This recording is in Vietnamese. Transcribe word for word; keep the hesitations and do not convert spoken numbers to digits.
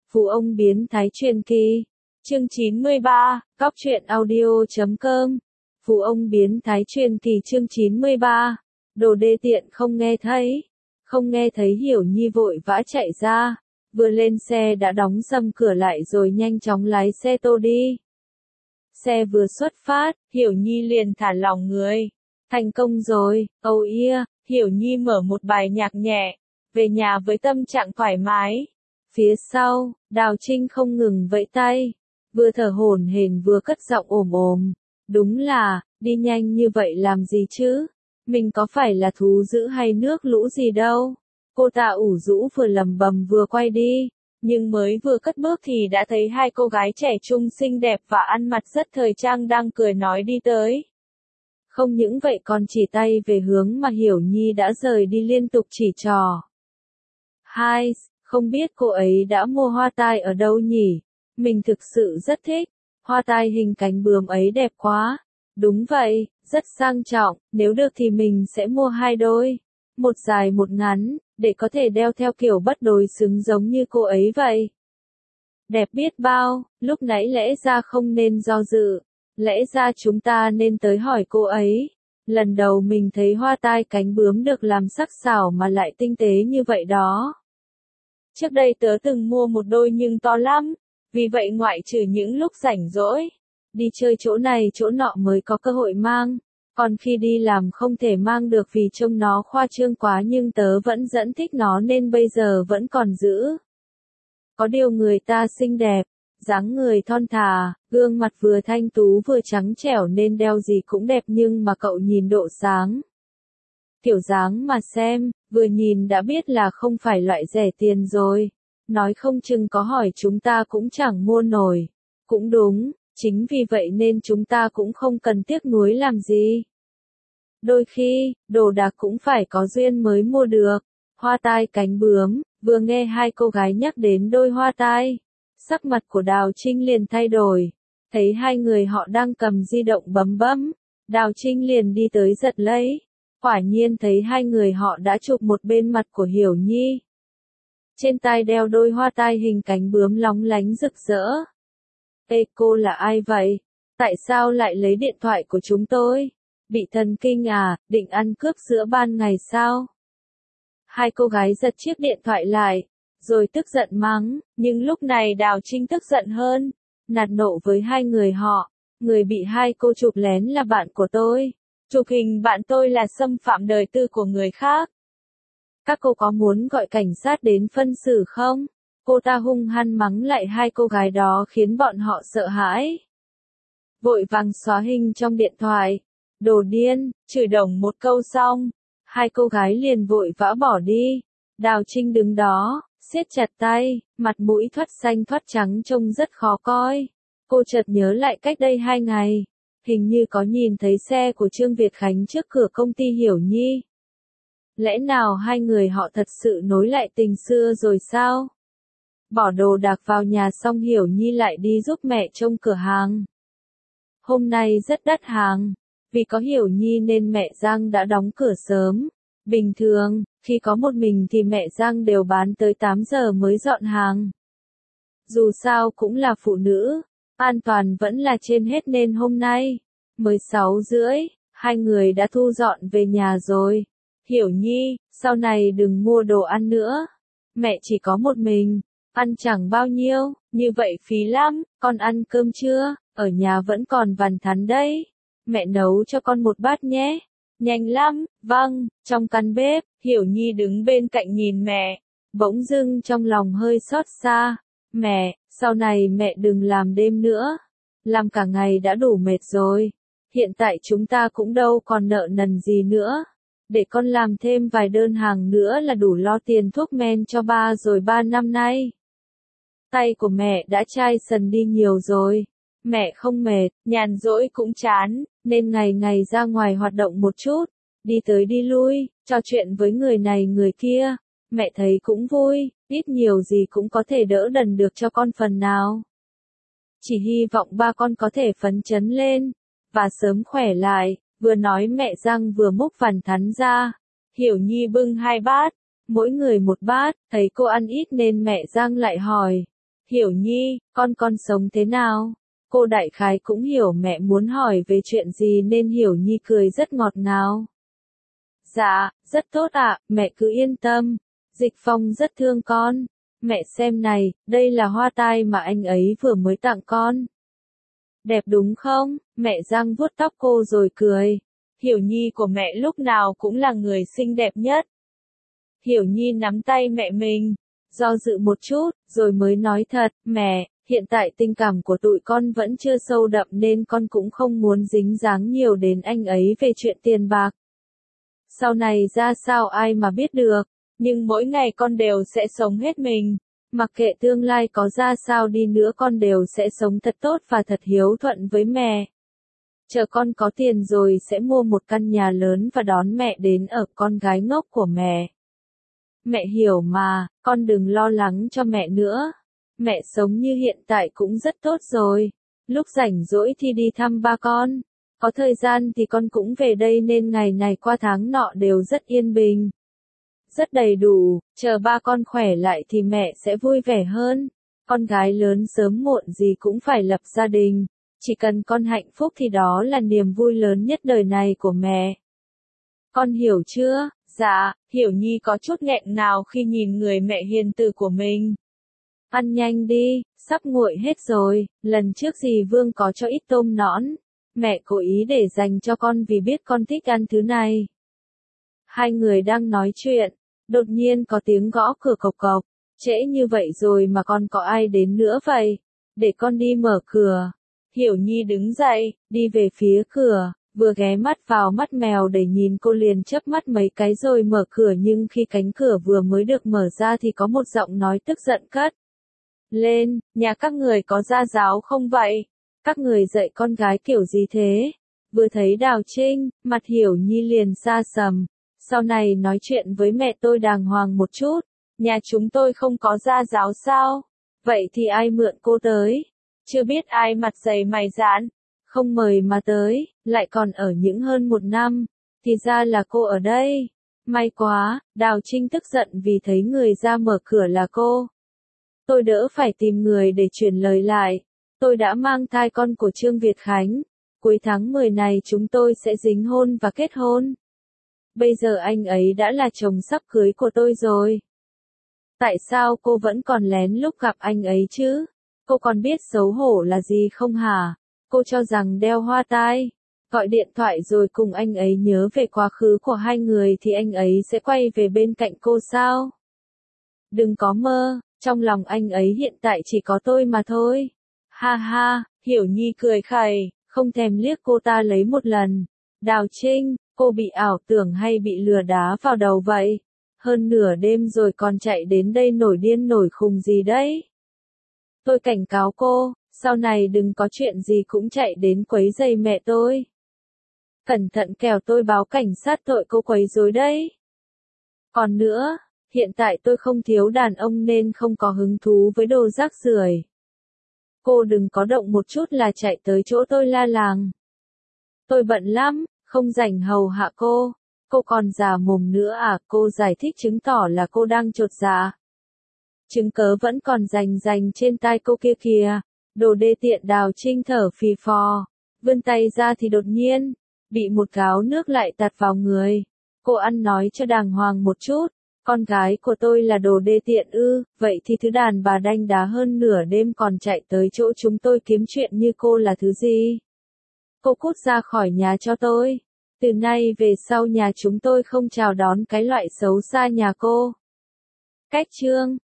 Phú ông biến thái truyền kỳ. Chương chín mươi ba, góc truyện audio.com. Phú ông biến thái truyền kỳ chương chín mươi ba. Đồ đê tiện không nghe thấy. Không nghe thấy Hiểu Nhi vội vã chạy ra. Vừa lên xe đã đóng sầm cửa lại rồi nhanh chóng lái xe tô đi. Xe vừa xuất phát, Hiểu Nhi liền thả lỏng người. Thành công rồi, oh yeah, Hiểu Nhi mở một bài nhạc nhẹ. Về nhà với tâm trạng thoải mái. Phía sau, Đào Trinh không ngừng vẫy tay. Vừa thở hổn hển vừa cất giọng ồm ồm. Đúng là, đi nhanh như vậy làm gì chứ? Mình có phải là thú dữ hay nước lũ gì đâu? Cô ta ủ rũ vừa lầm bầm vừa quay đi. Nhưng mới vừa cất bước thì đã thấy hai cô gái trẻ trung xinh đẹp và ăn mặc rất thời trang đang cười nói đi tới. Không những vậy còn chỉ tay về hướng mà Hiểu Nhi đã rời đi liên tục chỉ trò. Hai, không biết cô ấy đã mua hoa tai ở đâu nhỉ? Mình thực sự rất thích. Hoa tai hình cánh bướm ấy đẹp quá. Đúng vậy, rất sang trọng, nếu được thì mình sẽ mua hai đôi. Một dài một ngắn, để có thể đeo theo kiểu bất đối xứng giống như cô ấy vậy. Đẹp biết bao, lúc nãy lẽ ra không nên do dự. Lẽ ra chúng ta nên tới hỏi cô ấy. Lần đầu mình thấy hoa tai cánh bướm được làm sắc sảo mà lại tinh tế như vậy đó. Trước đây tớ từng mua một đôi nhưng to lắm. Vì vậy ngoại trừ những lúc rảnh rỗi, đi chơi chỗ này chỗ nọ mới có cơ hội mang. Còn khi đi làm không thể mang được vì trông nó khoa trương quá nhưng tớ vẫn rất thích nó nên bây giờ vẫn còn giữ. Có điều người ta xinh đẹp, dáng người thon thả, gương mặt vừa thanh tú vừa trắng trẻo nên đeo gì cũng đẹp nhưng mà cậu nhìn độ sáng. Kiểu dáng mà xem, vừa nhìn đã biết là không phải loại rẻ tiền rồi. Nói không chừng có hỏi chúng ta cũng chẳng mua nổi. Cũng đúng, chính vì vậy nên chúng ta cũng không cần tiếc nuối làm gì. Đôi khi, đồ đạc cũng phải có duyên mới mua được. Hoa tai cánh bướm, vừa nghe hai cô gái nhắc đến đôi hoa tai. Sắc mặt của Đào Trinh liền thay đổi. Thấy hai người họ đang cầm di động bấm bấm. Đào Trinh liền đi tới giật lấy. Quả nhiên thấy hai người họ đã chụp một bên mặt của Hiểu Nhi. Trên tai đeo đôi hoa tai hình cánh bướm lóng lánh rực rỡ. Ê cô là ai vậy? Tại sao lại lấy điện thoại của chúng tôi? Bị thần kinh à, định ăn cướp giữa ban ngày sao? Hai cô gái giật chiếc điện thoại lại, rồi tức giận mắng, nhưng lúc này Đào Trinh tức giận hơn, nạt nộ với hai người họ. Người bị hai cô chụp lén là bạn của tôi. Chụp hình bạn tôi là xâm phạm đời tư của người khác. Các cô có muốn gọi cảnh sát đến phân xử không? Cô ta hung hăng mắng lại hai cô gái đó khiến bọn họ sợ hãi. Vội vàng xóa hình trong điện thoại. Đồ điên, chửi đồng một câu xong. Hai cô gái liền vội vã bỏ đi. Đào Trinh đứng đó, siết chặt tay, mặt mũi thoắt xanh thoắt trắng trông rất khó coi. Cô chợt nhớ lại cách đây hai ngày. Hình như có nhìn thấy xe của Trương Việt Khánh trước cửa công ty Hiểu Nhi. Lẽ nào hai người họ thật sự nối lại tình xưa rồi sao? Bỏ đồ đạc vào nhà xong Hiểu Nhi lại đi giúp mẹ trông cửa hàng. Hôm nay rất đắt hàng. Vì có Hiểu Nhi nên mẹ Giang đã đóng cửa sớm. Bình thường, khi có một mình thì mẹ Giang đều bán tới tám giờ mới dọn hàng. Dù sao cũng là phụ nữ, an toàn vẫn là trên hết nên hôm nay, mới sáu rưỡi, hai người đã thu dọn về nhà rồi. Hiểu Nhi, sau này đừng mua đồ ăn nữa. Mẹ chỉ có một mình, ăn chẳng bao nhiêu, như vậy phí lắm, con ăn cơm chưa? Ở nhà vẫn còn vằn thắn đấy. Mẹ nấu cho con một bát nhé. Nhanh lắm, vâng, trong căn bếp, Hiểu Nhi đứng bên cạnh nhìn mẹ. Bỗng dưng trong lòng hơi xót xa. Mẹ, sau này mẹ đừng làm đêm nữa. Làm cả ngày đã đủ mệt rồi. Hiện tại chúng ta cũng đâu còn nợ nần gì nữa. Để con làm thêm vài đơn hàng nữa là đủ lo tiền thuốc men cho ba rồi ba năm nay. Tay của mẹ đã chai sần đi nhiều rồi. Mẹ không mệt, nhàn rỗi cũng chán, nên ngày ngày ra ngoài hoạt động một chút. Đi tới đi lui, trò chuyện với người này người kia. Mẹ thấy cũng vui, ít nhiều gì cũng có thể đỡ đần được cho con phần nào. Chỉ hy vọng ba con có thể phấn chấn lên, và sớm khỏe lại. Vừa nói mẹ Giang vừa múc vằn thắn ra. Hiểu Nhi bưng hai bát, mỗi người một bát, thấy cô ăn ít nên mẹ Giang lại hỏi. Hiểu Nhi, con con sống thế nào? Cô đại khái cũng hiểu mẹ muốn hỏi về chuyện gì nên Hiểu Nhi cười rất ngọt ngào. Dạ, rất tốt ạ, mẹ cứ yên tâm. Dịch Phong rất thương con. Mẹ xem này, đây là hoa tai mà anh ấy vừa mới tặng con. Đẹp đúng không? Mẹ Giang vuốt tóc cô rồi cười. Hiểu Nhi của mẹ lúc nào cũng là người xinh đẹp nhất. Hiểu Nhi nắm tay mẹ mình, do dự một chút, rồi mới nói thật, mẹ, hiện tại tình cảm của tụi con vẫn chưa sâu đậm nên con cũng không muốn dính dáng nhiều đến anh ấy về chuyện tiền bạc. Sau này ra sao ai mà biết được, nhưng mỗi ngày con đều sẽ sống hết mình. Mặc kệ tương lai có ra sao đi nữa con đều sẽ sống thật tốt và thật hiếu thuận với mẹ. Chờ con có tiền rồi sẽ mua một căn nhà lớn và đón mẹ đến ở, con gái ngốc của mẹ. Mẹ hiểu mà, con đừng lo lắng cho mẹ nữa. Mẹ sống như hiện tại cũng rất tốt rồi. Lúc rảnh rỗi thì đi thăm ba con. Có thời gian thì con cũng về đây nên ngày này qua tháng nọ đều rất yên bình. Rất đầy đủ, chờ ba con khỏe lại thì mẹ sẽ vui vẻ hơn. Con gái lớn sớm muộn gì cũng phải lập gia đình. Chỉ cần con hạnh phúc thì đó là niềm vui lớn nhất đời này của mẹ. Con hiểu chưa? Dạ, Hiểu Nhi có chút nghẹn ngào khi nhìn người mẹ hiền từ của mình. Ăn nhanh đi, sắp nguội hết rồi, lần trước dì Vương có cho ít tôm nõn. Mẹ cố ý để dành cho con vì biết con thích ăn thứ này. Hai người đang nói chuyện, đột nhiên có tiếng gõ cửa cộc cộc. Trễ như vậy rồi mà còn có ai đến nữa vậy? Để con đi mở cửa. Hiểu Nhi đứng dậy, đi về phía cửa, vừa ghé mắt vào mắt mèo để nhìn cô liền chớp mắt mấy cái rồi mở cửa nhưng khi cánh cửa vừa mới được mở ra thì có một giọng nói tức giận cất lên, nhà các người có gia giáo không vậy? Các người dạy con gái kiểu gì thế? Vừa thấy Đào Trinh, mặt Hiểu Nhi liền sa sầm. Sau này nói chuyện với mẹ tôi đàng hoàng một chút. Nhà chúng tôi không có gia giáo sao? Vậy thì ai mượn cô tới? Chưa biết ai mặt dày mày dạn. Không mời mà tới, lại còn ở những hơn một năm. Thì ra là cô ở đây. May quá, Đào Trinh tức giận vì thấy người ra mở cửa là cô. Tôi đỡ phải tìm người để truyền lời lại. Tôi đã mang thai con của Trương Việt Khánh. Cuối tháng mười này chúng tôi sẽ dính hôn và kết hôn. Bây giờ anh ấy đã là chồng sắp cưới của tôi rồi. Tại sao cô vẫn còn lén lúc gặp anh ấy chứ? Cô còn biết xấu hổ là gì không hả? Cô cho rằng đeo hoa tai, gọi điện thoại rồi cùng anh ấy nhớ về quá khứ của hai người thì anh ấy sẽ quay về bên cạnh cô sao? Đừng có mơ, trong lòng anh ấy hiện tại chỉ có tôi mà thôi. Ha ha, Hiểu Nhi cười khẩy, không thèm liếc cô ta lấy một lần. Đào Trinh, cô bị ảo tưởng hay bị lừa đá vào đầu vậy? Hơn nửa đêm rồi còn chạy đến đây nổi điên nổi khùng gì đấy? Tôi cảnh cáo cô, sau này đừng có chuyện gì cũng chạy đến quấy rầy mẹ tôi. Cẩn thận kẻo tôi báo cảnh sát tội cô quấy rối đấy. Còn nữa, hiện tại tôi không thiếu đàn ông nên không có hứng thú với đồ rác rưởi. Cô đừng có động một chút là chạy tới chỗ tôi la làng. Tôi bận lắm, không rảnh hầu hạ cô. Cô còn già mồm nữa à? Cô giải thích chứng tỏ là cô đang chột dạ. Chứng cớ vẫn còn rành rành trên tai cô kia kìa. Đồ đê tiện. Đào Trinh thở phì phò. Vươn tay ra thì đột nhiên, bị một gáo nước lại tạt vào người. Cô ăn nói cho đàng hoàng một chút. Con gái của tôi là đồ đê tiện ư? Vậy thì thứ đàn bà đanh đá hơn nửa đêm còn chạy tới chỗ chúng tôi kiếm chuyện như cô là thứ gì? Cô cút ra khỏi nhà cho tôi. Từ nay về sau nhà chúng tôi không chào đón cái loại xấu xa nhà cô. Cách chương